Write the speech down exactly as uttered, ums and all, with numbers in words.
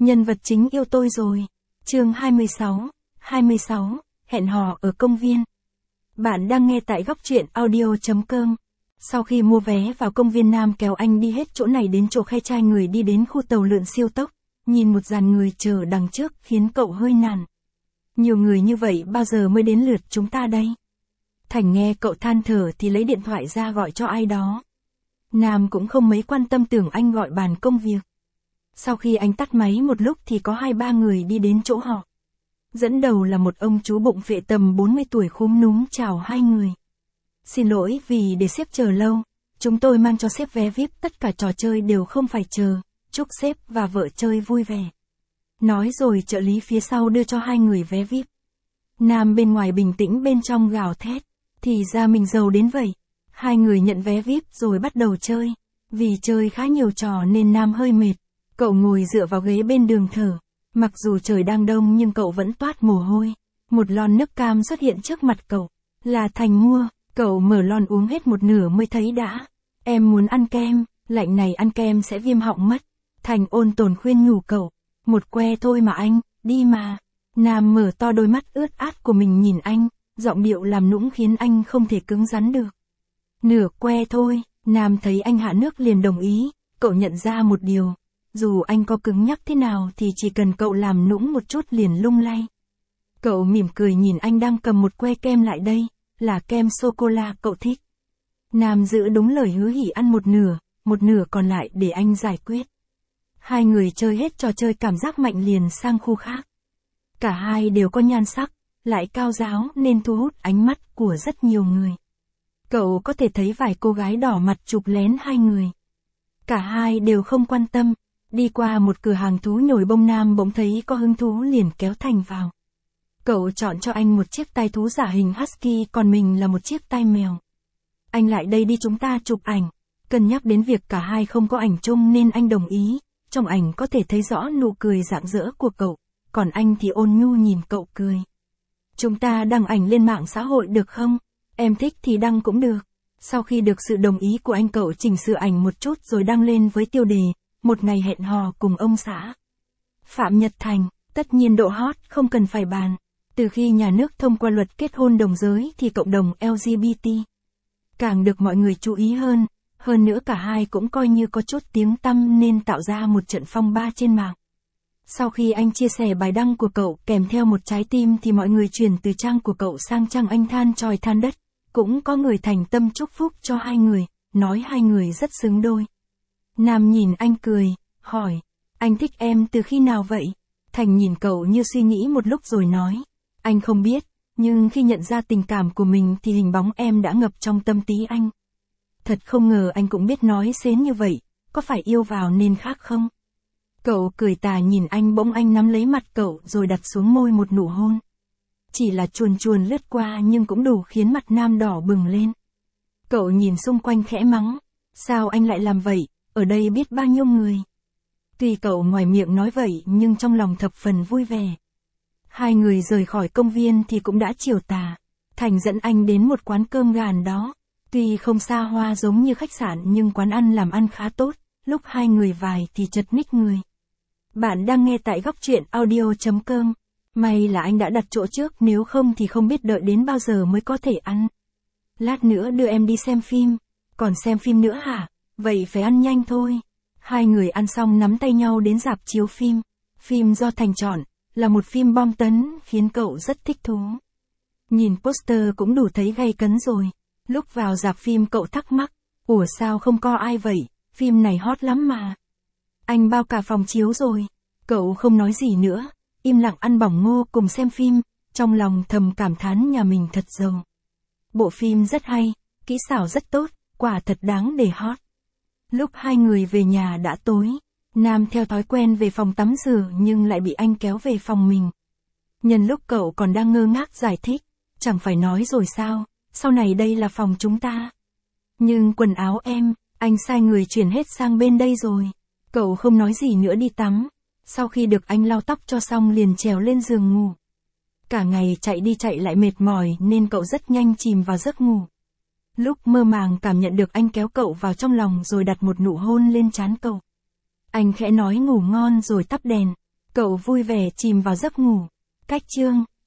Nhân vật chính yêu tôi rồi. Chương hai mươi sáu, hai mươi sáu, hẹn hò ở công viên. Bạn đang nghe tại góc truyện audio chấm com. Sau khi mua vé vào công viên, Nam kéo anh đi hết chỗ này đến chỗ khe trai người đi đến khu tàu lượn siêu tốc, nhìn một dàn người chờ đằng trước khiến cậu hơi nản. Nhiều người như vậy bao giờ mới đến lượt chúng ta đây? Thành nghe cậu than thở thì lấy điện thoại ra gọi cho ai đó. Nam cũng không mấy quan tâm, tưởng anh gọi bàn công việc. Sau khi anh tắt máy một lúc thì có hai ba người đi đến chỗ họ. Dẫn đầu là một ông chú bụng phệ tầm bốn mươi tuổi khúm núm chào hai người. Xin lỗi vì để sếp chờ lâu, chúng tôi mang cho sếp vé vi ai pi, tất cả trò chơi đều không phải chờ, chúc sếp và vợ chơi vui vẻ. Nói rồi trợ lý phía sau đưa cho hai người vé vi ai pi. Nam bên ngoài bình tĩnh, bên trong gào thét, thì ra mình giàu đến vậy. Hai người nhận vé vi ai pi rồi bắt đầu chơi. Vì chơi khá nhiều trò nên Nam hơi mệt. Cậu ngồi dựa vào ghế bên đường thở. Mặc dù trời đang đông nhưng cậu vẫn toát mồ hôi. Một lon nước cam xuất hiện trước mặt cậu. Là Thành mua. Cậu mở lon uống hết một nửa mới thấy đã. Em muốn ăn kem, lạnh này ăn kem sẽ viêm họng mất. Thành ôn tồn khuyên nhủ cậu. Một que thôi mà anh, đi mà. Nam mở to đôi mắt ướt át của mình nhìn anh. Giọng điệu làm nũng khiến anh không thể cứng rắn được. Nửa que thôi. Nam thấy anh hạ nước liền đồng ý. Cậu nhận ra một điều. Dù anh có cứng nhắc thế nào thì chỉ cần cậu làm nũng một chút liền lung lay. Cậu mỉm cười nhìn anh đang cầm một que kem lại đây. Là kem sô-cô-la cậu thích. Nam giữ đúng lời hứa hỉ ăn một nửa, một nửa còn lại để anh giải quyết. Hai người chơi hết trò chơi cảm giác mạnh liền sang khu khác. Cả hai đều có nhan sắc, lại cao ráo nên thu hút ánh mắt của rất nhiều người. Cậu có thể thấy vài cô gái đỏ mặt chụp lén hai người. Cả hai đều không quan tâm. Đi qua một cửa hàng thú nhồi bông, Nam bỗng thấy có hứng thú liền kéo Thành vào. Cậu chọn cho anh một chiếc tai thú giả hình husky, còn mình là một chiếc tai mèo. Anh lại đây đi, chúng ta chụp ảnh. Cân nhắc đến việc cả hai không có ảnh chung nên anh đồng ý. Trong ảnh có thể thấy rõ nụ cười rạng rỡ của cậu, còn anh thì ôn nhu nhìn cậu cười. Chúng ta đăng ảnh lên mạng xã hội được không? Em thích thì đăng cũng được. Sau khi được sự đồng ý của anh, cậu chỉnh sửa ảnh một chút rồi đăng lên với tiêu đề, một ngày hẹn hò cùng ông xã Phạm Nhật Thành. Tất nhiên độ hot không cần phải bàn. Từ khi nhà nước thông qua luật kết hôn đồng giới thì cộng đồng lờ giê bê tê càng được mọi người chú ý hơn. Hơn nữa cả hai cũng coi như có chút tiếng tăm nên tạo ra một trận phong ba trên mạng. Sau khi anh chia sẻ bài đăng của cậu kèm theo một trái tim thì mọi người chuyển từ trang của cậu sang trang anh than trời than đất. Cũng có người thành tâm chúc phúc cho hai người, nói hai người rất xứng đôi. Nam nhìn anh cười, hỏi, anh thích em từ khi nào vậy? Thành nhìn cậu như suy nghĩ một lúc rồi nói, anh không biết, nhưng khi nhận ra tình cảm của mình thì hình bóng em đã ngập trong tâm trí anh. Thật không ngờ anh cũng biết nói xến như vậy, có phải yêu vào nên khác không? Cậu cười tà nhìn anh, bỗng anh nắm lấy mặt cậu rồi đặt xuống môi một nụ hôn. Chỉ là chuồn chuồn lướt qua nhưng cũng đủ khiến mặt Nam đỏ bừng lên. Cậu nhìn xung quanh khẽ mắng, sao anh lại làm vậy, ở đây biết bao nhiêu người. Tuy cậu ngoài miệng nói vậy nhưng trong lòng thập phần vui vẻ. Hai người rời khỏi công viên thì cũng đã chiều tà. Thành dẫn anh đến một quán cơm gàn đó. Tuy không xa hoa giống như khách sạn nhưng quán ăn làm ăn khá tốt. Lúc hai người vài thì chật ních người. Bạn đang nghe tại góc truyện audio chấm com. May là anh đã đặt chỗ trước, nếu không thì không biết đợi đến bao giờ mới có thể ăn. Lát nữa đưa em đi xem phim. Còn xem phim nữa hả? Vậy phải ăn nhanh thôi. Hai người ăn xong nắm tay nhau đến rạp chiếu phim. Phim do Thành chọn, là một phim bom tấn, khiến cậu rất thích thú. Nhìn poster cũng đủ thấy gay cấn rồi. Lúc vào rạp phim cậu thắc mắc, ủa sao không có ai vậy, phim này hot lắm mà. Anh bao cả phòng chiếu rồi. Cậu không nói gì nữa, im lặng ăn bỏng ngô cùng xem phim, trong lòng thầm cảm thán nhà mình thật giàu. Bộ phim rất hay, kỹ xảo rất tốt, quả thật đáng để hot. Lúc hai người về nhà đã tối, Nam theo thói quen về phòng tắm rửa nhưng lại bị anh kéo về phòng mình. Nhân lúc cậu còn đang ngơ ngác giải thích, chẳng phải nói rồi sao, sau này đây là phòng chúng ta. Nhưng quần áo em, anh sai người chuyển hết sang bên đây rồi. Cậu không nói gì nữa đi tắm. Sau khi được anh lau tóc cho xong liền trèo lên giường ngủ. Cả ngày chạy đi chạy lại mệt mỏi nên cậu rất nhanh chìm vào giấc ngủ. Lúc mơ màng cảm nhận được anh kéo cậu vào trong lòng rồi đặt một nụ hôn lên trán cậu. Anh khẽ nói ngủ ngon rồi tắt đèn. Cậu vui vẻ chìm vào giấc ngủ. Cách chương